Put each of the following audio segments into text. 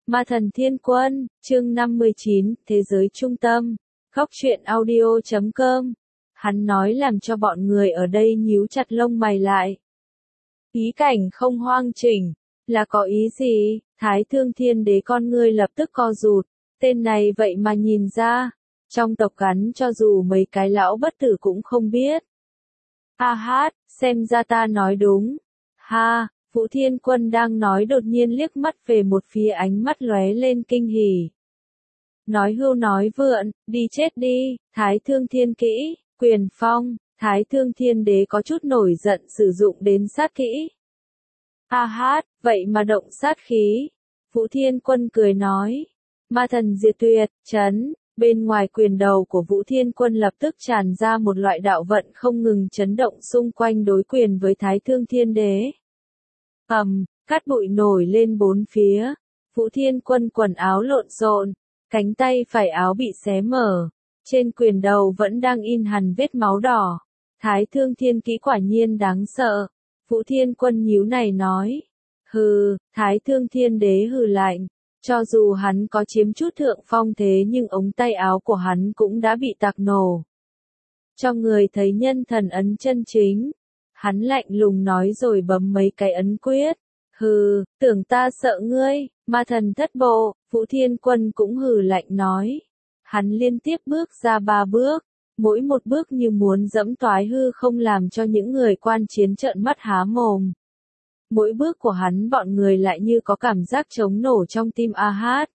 Ma thần thiên quân, chương 59, Thế giới trung tâm, Góc truyện audio.com. Hắn nói làm cho bọn người ở đây nhíu chặt lông mày lại. Ý cảnh không hoang chỉnh, là có ý gì? Thái Thương Thiên Đế con ngươi lập tức co rụt, tên này vậy mà nhìn ra, trong tộc gắn cho dù mấy cái lão bất tử cũng không biết. Ha hát, xem ra ta nói đúng. Ha, Vũ Thiên Quân đang nói đột nhiên liếc mắt về một phía, ánh mắt lóe lên kinh hỉ. Nói hưu nói vượn, đi chết đi, Thái Thương Thiên kỹ, quyền phong, Thái Thương Thiên Đế có chút nổi giận sử dụng đến sát kỹ. Ha hát, vậy mà động sát khí. Vũ Thiên Quân cười nói, ma thần diệt tuyệt, chấn. Bên ngoài quyền đầu của Vũ Thiên Quân lập tức tràn ra một loại đạo vận không ngừng chấn động xung quanh đối quyền với Thái Thương Thiên Đế. Cát bụi nổi lên bốn phía. Vũ Thiên Quân quần áo lộn xộn, cánh tay phải áo bị xé mở, trên quyền đầu vẫn đang in hằn vết máu đỏ. Thái Thương Thiên kỹ quả nhiên đáng sợ. Vũ Thiên Quân nhíu này nói. Hừ, Thái Thương Thiên Đế hừ lạnh. Cho dù hắn có chiếm chút thượng phong thế nhưng ống tay áo của hắn cũng đã bị tạc nổ. Cho người thấy nhân thần ấn chân chính. Hắn lạnh lùng nói rồi bấm mấy cái ấn quyết. Hừ, tưởng ta sợ ngươi, ma thần thất bộ. Vũ Thiên Quân cũng hừ lạnh nói. Hắn liên tiếp bước ra 3 bước, mỗi một bước như muốn dẫm toái hư không làm cho những người quan chiến trợn mắt há mồm. Mỗi bước của hắn bọn người lại như có cảm giác trống nổ trong tim a hát.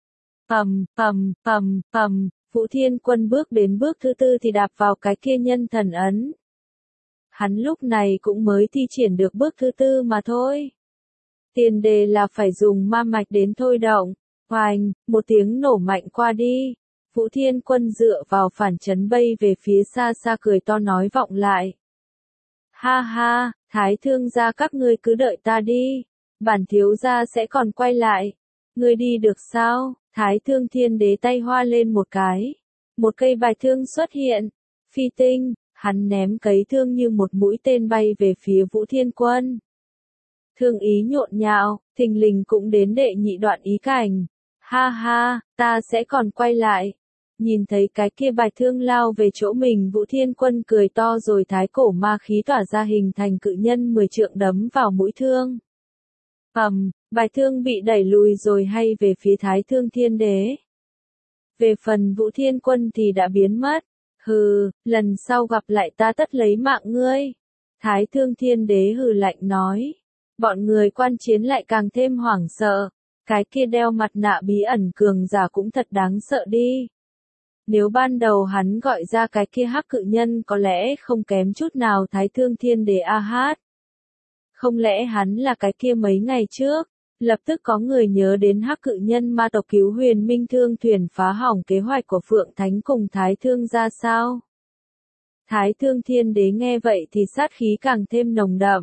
Vũ Thiên Quân bước đến bước thứ 4 thì đạp vào cái kia nhân thần ấn. Hắn lúc này cũng mới thi triển được bước thứ 4 mà thôi. Tiền đề là phải dùng ma mạch đến thôi động. Oanh, một tiếng nổ mạnh qua đi. Vũ Thiên Quân dựa vào phản chấn bay về phía xa xa cười to nói vọng lại. Ha ha, Thái Thương gia các ngươi cứ đợi ta đi. Bản thiếu gia sẽ còn quay lại. Ngươi đi được sao? Thái Thương Thiên Đế tay hoa lên một cái. Một cây bài thương xuất hiện. Phi tinh, hắn ném cấy thương như một mũi tên bay về phía Vũ Thiên Quân. Thương ý nhộn nhạo, thình lình cũng đến đệ nhị đoạn ý cảnh. Ha ha, ta sẽ còn quay lại. Nhìn thấy cái kia bài thương lao về chỗ mình, Vũ Thiên Quân cười to rồi thái cổ ma khí tỏa ra hình thành cự nhân 10 trượng đấm vào mũi thương. Bài thương bị đẩy lùi rồi hay về phía Thái Thương Thiên Đế. Về phần Vũ Thiên Quân thì đã biến mất. Hừ, lần sau gặp lại ta tất lấy mạng ngươi. Thái Thương Thiên Đế hừ lạnh nói. Bọn người quan chiến lại càng thêm hoảng sợ. Cái kia đeo mặt nạ bí ẩn cường giả cũng thật đáng sợ đi. Nếu ban đầu hắn gọi ra cái kia hắc cự nhân có lẽ không kém chút nào Thái Thương Thiên Đế a hát. Không lẽ hắn là cái kia mấy ngày trước, lập tức có người nhớ đến hắc cự nhân ma tộc cứu Huyền Minh Thương thuyền phá hỏng kế hoạch của Phượng Thánh cùng Thái Thương ra sao? Thái Thương Thiên Đế nghe vậy thì sát khí càng thêm nồng đậm.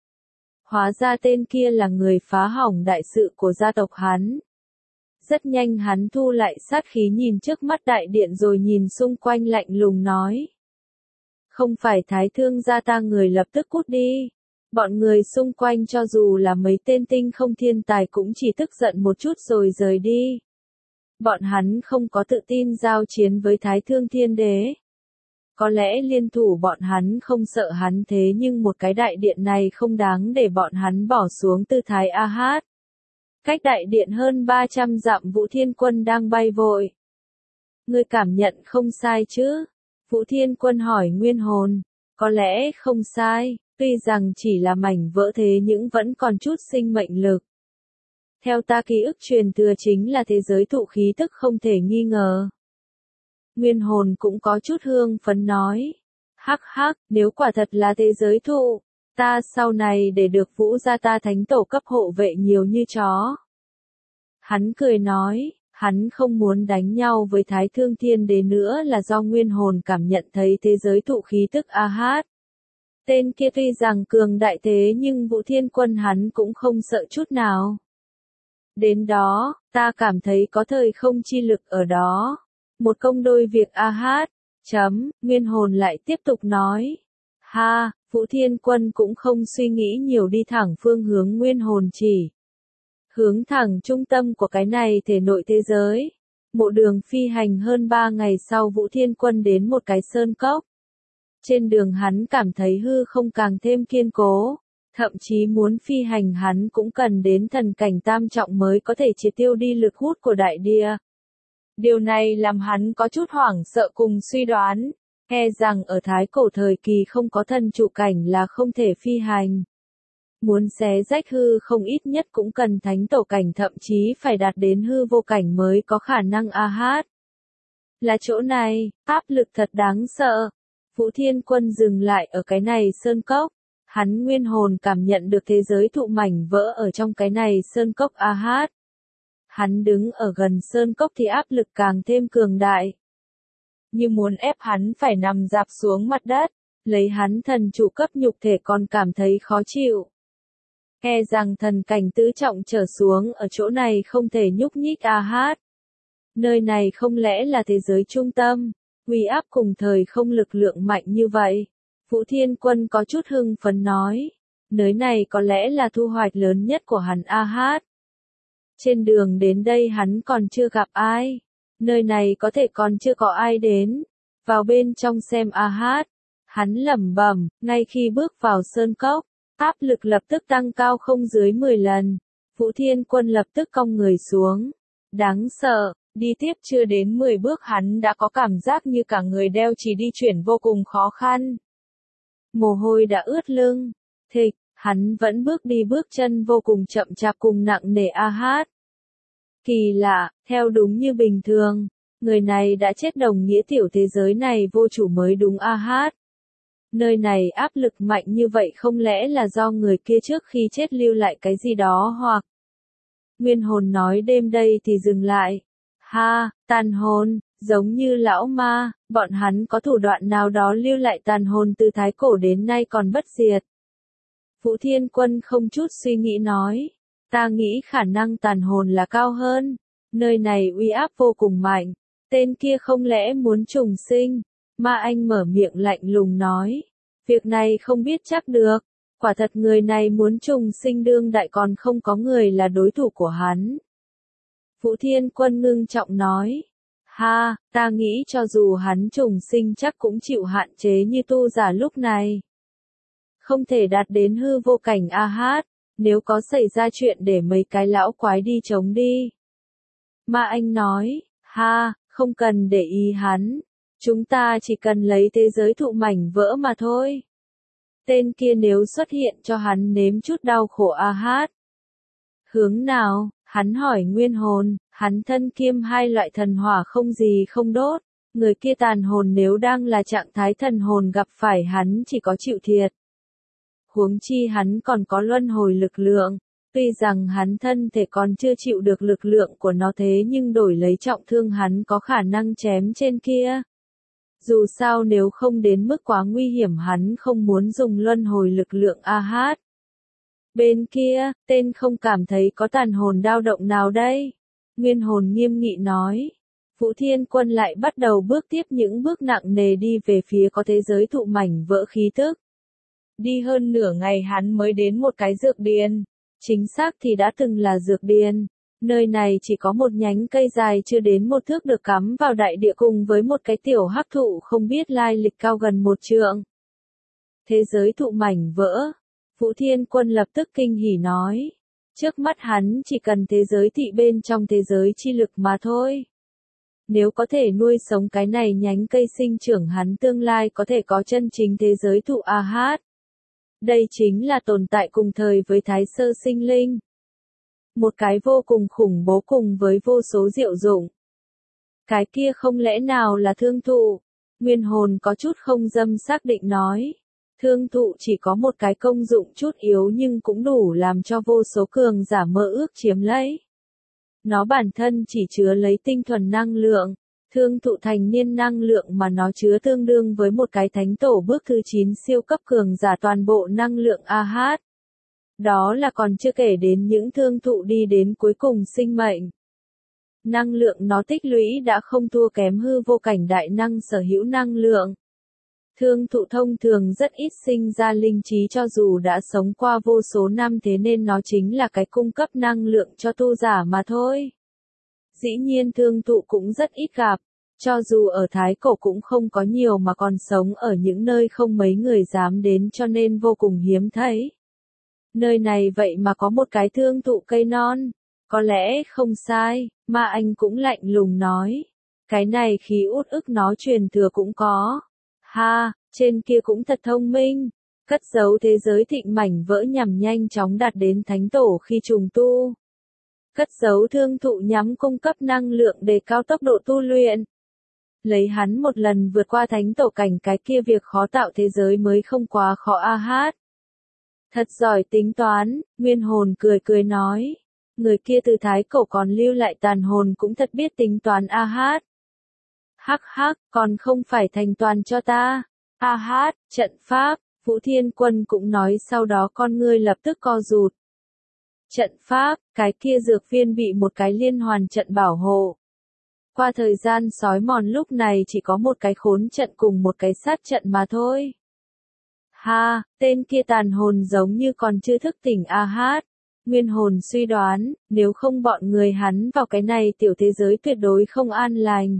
Hóa ra tên kia là người phá hỏng đại sự của gia tộc hắn. Rất nhanh hắn thu lại sát khí nhìn trước mắt đại điện rồi nhìn xung quanh lạnh lùng nói. Không phải Thái Thương gia ta người lập tức cút đi. Bọn người xung quanh cho dù là mấy tên tinh không thiên tài cũng chỉ tức giận một chút rồi rời đi. Bọn hắn không có tự tin giao chiến với Thái Thương Thiên Đế. Có lẽ liên thủ bọn hắn không sợ hắn thế nhưng một cái đại điện này không đáng để bọn hắn bỏ xuống tư thái a hát. Cách đại điện hơn 300 dặm Vũ Thiên Quân đang bay vội. Ngươi cảm nhận không sai chứ? Vũ Thiên Quân hỏi Nguyên Hồn. Có lẽ không sai, tuy rằng chỉ là mảnh vỡ thế nhưng vẫn còn chút sinh mệnh lực. Theo ta ký ức truyền thừa chính là thế giới thụ khí tức không thể nghi ngờ. Nguyên Hồn cũng có chút hương phấn nói. Hắc hắc, nếu quả thật là thế giới thụ, ta sau này để được Vũ gia ta thánh tổ cấp hộ vệ nhiều như chó. Hắn cười nói, hắn không muốn đánh nhau với Thái Thương Thiên Đế nữa là do Nguyên Hồn cảm nhận thấy thế giới thụ khí tức a hát. Tên kia tuy rằng cường đại thế nhưng Vũ Thiên Quân hắn cũng không sợ chút nào. Đến đó, ta cảm thấy có thời không chi lực ở đó. Một công đôi việc a hát. Nguyên Hồn lại tiếp tục nói. Ha, Vũ Thiên Quân cũng không suy nghĩ nhiều đi thẳng phương hướng Nguyên Hồn chỉ. hướng thẳng trung tâm của cái này thể nội thế giới. Một đường phi hành hơn 3 ngày sau Vũ Thiên Quân đến một cái sơn cốc. Trên đường hắn cảm thấy hư không càng thêm kiên cố, thậm chí muốn phi hành hắn cũng cần đến thần cảnh tam trọng mới có thể triệt tiêu đi lực hút của đại địa. Điều này làm hắn có chút hoảng sợ cùng suy đoán, e rằng ở thái cổ thời kỳ không có thần trụ cảnh là không thể phi hành. Muốn xé rách hư không ít nhất cũng cần thánh tổ cảnh thậm chí phải đạt đến hư vô cảnh mới có khả năng hát. Là chỗ này, áp lực thật đáng sợ. Vũ Thiên Quân dừng lại ở cái này sơn cốc. Hắn nguyên hồn cảm nhận được thế giới thụ mảnh vỡ ở trong cái này sơn cốc hát. Hắn đứng ở gần sơn cốc thì áp lực càng thêm cường đại. Như muốn ép hắn phải nằm dạp xuống mặt đất, lấy hắn thần trụ cấp nhục thể còn cảm thấy khó chịu. E rằng thần cảnh tứ trọng trở xuống ở chỗ này không thể nhúc nhích hát. Nơi này không lẽ là thế giới trung tâm, uy áp cùng thời không lực lượng mạnh như vậy. Vũ Thiên Quân có chút hưng phấn nói, nơi này có lẽ là thu hoạch lớn nhất của hắn hát. Trên đường đến đây hắn còn chưa gặp ai, nơi này có thể còn chưa có ai đến, vào bên trong xem hát. Hắn lẩm bẩm, ngay khi bước vào sơn cốc, áp lực lập tức tăng cao không dưới 10 lần. Vũ Thiên Quân lập tức cong người xuống. Đáng sợ, đi tiếp chưa đến 10 bước hắn đã có cảm giác như cả người đeo chỉ đi chuyển vô cùng khó khăn. Mồ hôi đã ướt lưng, thịch, hắn vẫn bước đi bước chân vô cùng chậm chạp cùng nặng nề hát. Kỳ lạ, theo đúng như bình thường, người này đã chết đồng nghĩa tiểu thế giới này vô chủ mới đúng hát. Nơi này áp lực mạnh như vậy không lẽ là do người kia trước khi chết lưu lại cái gì đó hoặc... Nguyên hồn nói đêm đây thì dừng lại. Ha, tàn hồn, giống như lão ma, bọn hắn có thủ đoạn nào đó lưu lại tàn hồn từ thái cổ đến nay còn bất diệt. Vũ Thiên Quân không chút suy nghĩ nói, ta nghĩ khả năng tàn hồn là cao hơn, nơi này uy áp vô cùng mạnh, tên kia không lẽ muốn trùng sinh. Ma Anh mở miệng lạnh lùng nói, việc này không biết chắc được, quả thật người này muốn trùng sinh đương đại còn không có người là đối thủ của hắn. Vũ Thiên Quân ngưng trọng nói, ha, ta nghĩ cho dù hắn trùng sinh chắc cũng chịu hạn chế như tu giả lúc này. Không thể đạt đến hư vô cảnh hát, nếu có xảy ra chuyện để mấy cái lão quái đi chống đi. Ma Anh nói, ha, không cần để ý hắn. Chúng ta chỉ cần lấy thế giới thụ mảnh vỡ mà thôi. Tên kia nếu xuất hiện cho hắn nếm chút đau khổ hát. Hướng nào, hắn hỏi nguyên hồn, hắn thân kiêm hai loại thần hỏa không gì không đốt. Người kia tàn hồn nếu đang là trạng thái thần hồn gặp phải hắn chỉ có chịu thiệt. Huống chi hắn còn có luân hồi lực lượng. Tuy rằng hắn thân thể còn chưa chịu được lực lượng của nó thế nhưng đổi lấy trọng thương hắn có khả năng chém trên kia. Dù sao nếu không đến mức quá nguy hiểm hắn không muốn dùng luân hồi lực lượng hát. Bên kia, tên không cảm thấy có tàn hồn dao động nào đây. Nguyên hồn nghiêm nghị nói. Vũ Thiên Quân lại bắt đầu bước tiếp những bước nặng nề đi về phía có thế giới thụ mảnh vỡ khí tức. Đi hơn nửa ngày hắn mới đến một cái dược điền. Chính xác thì đã từng là dược điền. Nơi này chỉ có một nhánh cây dài chưa đến 1 thước được cắm vào đại địa cùng với một cái tiểu hắc thụ không biết lai lịch cao gần 1 trượng. Thế giới thụ mảnh vỡ. Vũ Thiên Quân lập tức kinh hỉ nói. Trước mắt hắn chỉ cần thế giới thị bên trong thế giới chi lực mà thôi. Nếu có thể nuôi sống cái này nhánh cây sinh trưởng hắn tương lai có thể có chân chính thế giới thụ hát. Đây chính là tồn tại cùng thời với Thái Sơ sinh linh. Một cái vô cùng khủng bố cùng với vô số diệu dụng. Cái kia không lẽ nào là thương thụ? Nguyên hồn có chút không dâm xác định nói. Thương thụ chỉ có một cái công dụng chút yếu nhưng cũng đủ làm cho vô số cường giả mơ ước chiếm lấy. Nó bản thân chỉ chứa lấy tinh thuần năng lượng. Thương thụ thành niên năng lượng mà nó chứa tương đương với một cái thánh tổ bước thứ 9 siêu cấp cường giả toàn bộ năng lượng hát. Đó là còn chưa kể đến những thương thụ đi đến cuối cùng sinh mệnh. Năng lượng nó tích lũy đã không thua kém hư vô cảnh đại năng sở hữu năng lượng. Thương thụ thông thường rất ít sinh ra linh trí cho dù đã sống qua vô số năm, thế nên nó chính là cái cung cấp năng lượng cho tu giả mà thôi. Dĩ nhiên thương thụ cũng rất ít gặp, cho dù ở Thái Cổ cũng không có nhiều mà còn sống ở những nơi không mấy người dám đến cho nên vô cùng hiếm thấy. Nơi này vậy mà có một cái thương thụ cây non, có lẽ không sai, mà anh cũng lạnh lùng nói. Cái này khí út ức nó truyền thừa cũng có. Ha, trên kia cũng thật thông minh, cất giấu thế giới thịnh mảnh vỡ nhằm nhanh chóng đạt đến thánh tổ khi trùng tu. Cất giấu thương thụ nhắm cung cấp năng lượng để cao tốc độ tu luyện. Lấy hắn một lần vượt qua thánh tổ cảnh, cái kia việc khó tạo thế giới mới không quá khó a hát. Thật giỏi tính toán, Nguyên Hồn cười cười nói. Người kia từ Thái Cổ còn lưu lại tàn hồn cũng thật biết tính toán a hát. Hắc hắc, còn không phải thành toàn cho ta. A hát, trận pháp, Vũ Thiên Quân cũng nói, sau đó con ngươi lập tức co rụt. Trận pháp, cái kia dược viên bị một cái liên hoàn trận bảo hộ. Qua thời gian sói mòn lúc này chỉ có một cái khốn trận cùng một cái sát trận mà thôi. Ha, tên kia tàn hồn giống như còn chưa thức tỉnh a hát. Nguyên Hồn suy đoán, nếu không bọn người hắn vào cái này tiểu thế giới tuyệt đối không an lành.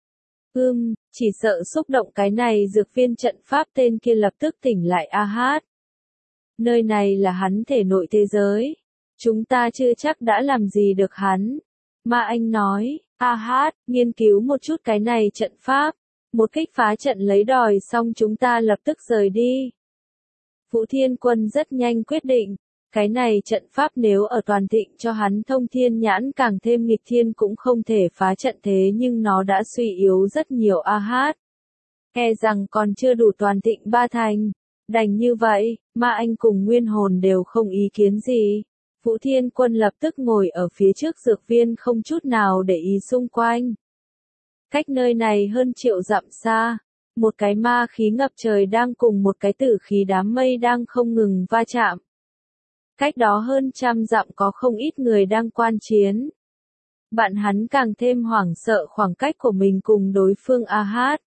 Chỉ sợ xúc động cái này dược viên trận pháp, tên kia lập tức tỉnh lại a hát. Nơi này là hắn thể nội thế giới. Chúng ta chưa chắc đã làm gì được hắn. Mà anh nói, a hát, nghiên cứu một chút cái này trận pháp. Một kích phá trận lấy đòi xong chúng ta lập tức rời đi. Vũ Thiên Quân rất nhanh quyết định. Cái này trận pháp nếu ở toàn thịnh cho hắn thông thiên nhãn càng thêm nghịch thiên cũng không thể phá trận, thế nhưng nó đã suy yếu rất nhiều a hát. E rằng còn chưa đủ toàn thịnh ba thành. Đành như vậy, mà anh cùng Nguyên Hồn đều không ý kiến gì. Vũ Thiên Quân lập tức ngồi ở phía trước dược viên không chút nào để ý xung quanh. Cách nơi này hơn triệu dặm xa, một cái ma khí ngập trời đang cùng một cái tử khí đám mây đang không ngừng va chạm. Cách đó hơn 100 dặm có không ít người đang quan chiến. Bạn hắn càng thêm hoảng sợ khoảng cách của mình cùng đối phương a hát.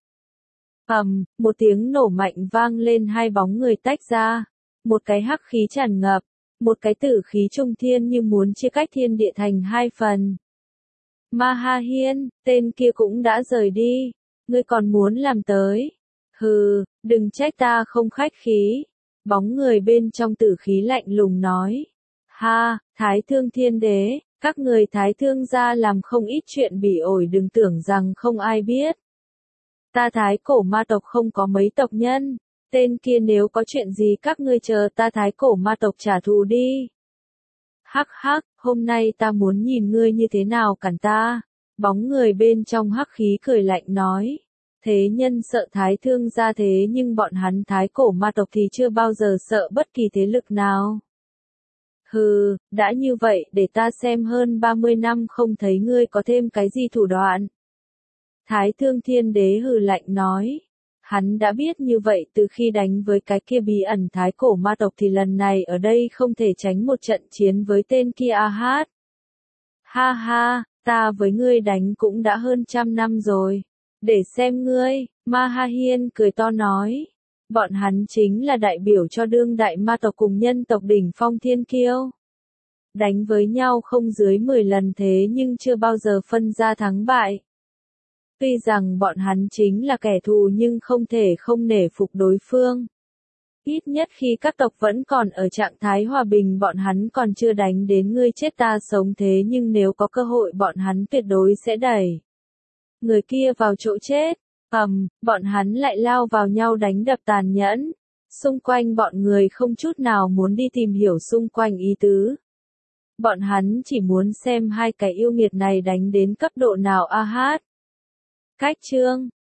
Một tiếng nổ mạnh vang lên, hai bóng người tách ra. Một cái hắc khí tràn ngập, một cái tử khí trung thiên như muốn chia cách thiên địa thành hai phần. Ma Ha Hiên, tên kia cũng đã rời đi. Ngươi còn muốn làm tới? Hừ, đừng trách ta không khách khí. Bóng người bên trong tử khí lạnh lùng nói. Ha, Thái Thương Thiên Đế, các người Thái Thương gia làm không ít chuyện bỉ ổi, đừng tưởng rằng không ai biết. Ta Thái Cổ ma tộc không có mấy tộc nhân. Tên kia nếu có chuyện gì các ngươi chờ ta Thái Cổ ma tộc trả thù đi. Hắc hắc, hôm nay ta muốn nhìn ngươi như thế nào cản ta. Bóng người bên trong hắc khí cười lạnh nói. Thế nhân sợ Thái Thương gia, thế nhưng bọn hắn Thái Cổ ma tộc thì chưa bao giờ sợ bất kỳ thế lực nào. Hừ, đã như vậy để ta xem hơn 30 năm không thấy ngươi có thêm cái gì thủ đoạn. Thái Thương Thiên Đế hừ lạnh nói. Hắn đã biết như vậy từ khi đánh với cái kia bí ẩn Thái Cổ ma tộc thì lần này ở đây không thể tránh một trận chiến với tên kia a hát. Ha ha, ta với ngươi đánh cũng đã hơn 100 năm rồi. Để xem ngươi, Ma Ha Hiên cười to nói. Bọn hắn chính là đại biểu cho đương đại ma tộc cùng nhân tộc đỉnh phong thiên kiêu. Đánh với nhau không dưới 10 lần thế nhưng chưa bao giờ phân ra thắng bại. Tuy rằng bọn hắn chính là kẻ thù nhưng không thể không nể phục đối phương. Ít nhất khi các tộc vẫn còn ở trạng thái hòa bình bọn hắn còn chưa đánh đến ngươi chết ta sống, thế nhưng nếu có cơ hội bọn hắn tuyệt đối sẽ đẩy người kia vào chỗ chết. Bọn hắn lại lao vào nhau đánh đập tàn nhẫn. Xung quanh bọn người không chút nào muốn đi tìm hiểu xung quanh ý tứ. Bọn hắn chỉ muốn xem hai cái yêu nghiệt này đánh đến cấp độ nào a hát. Cách chương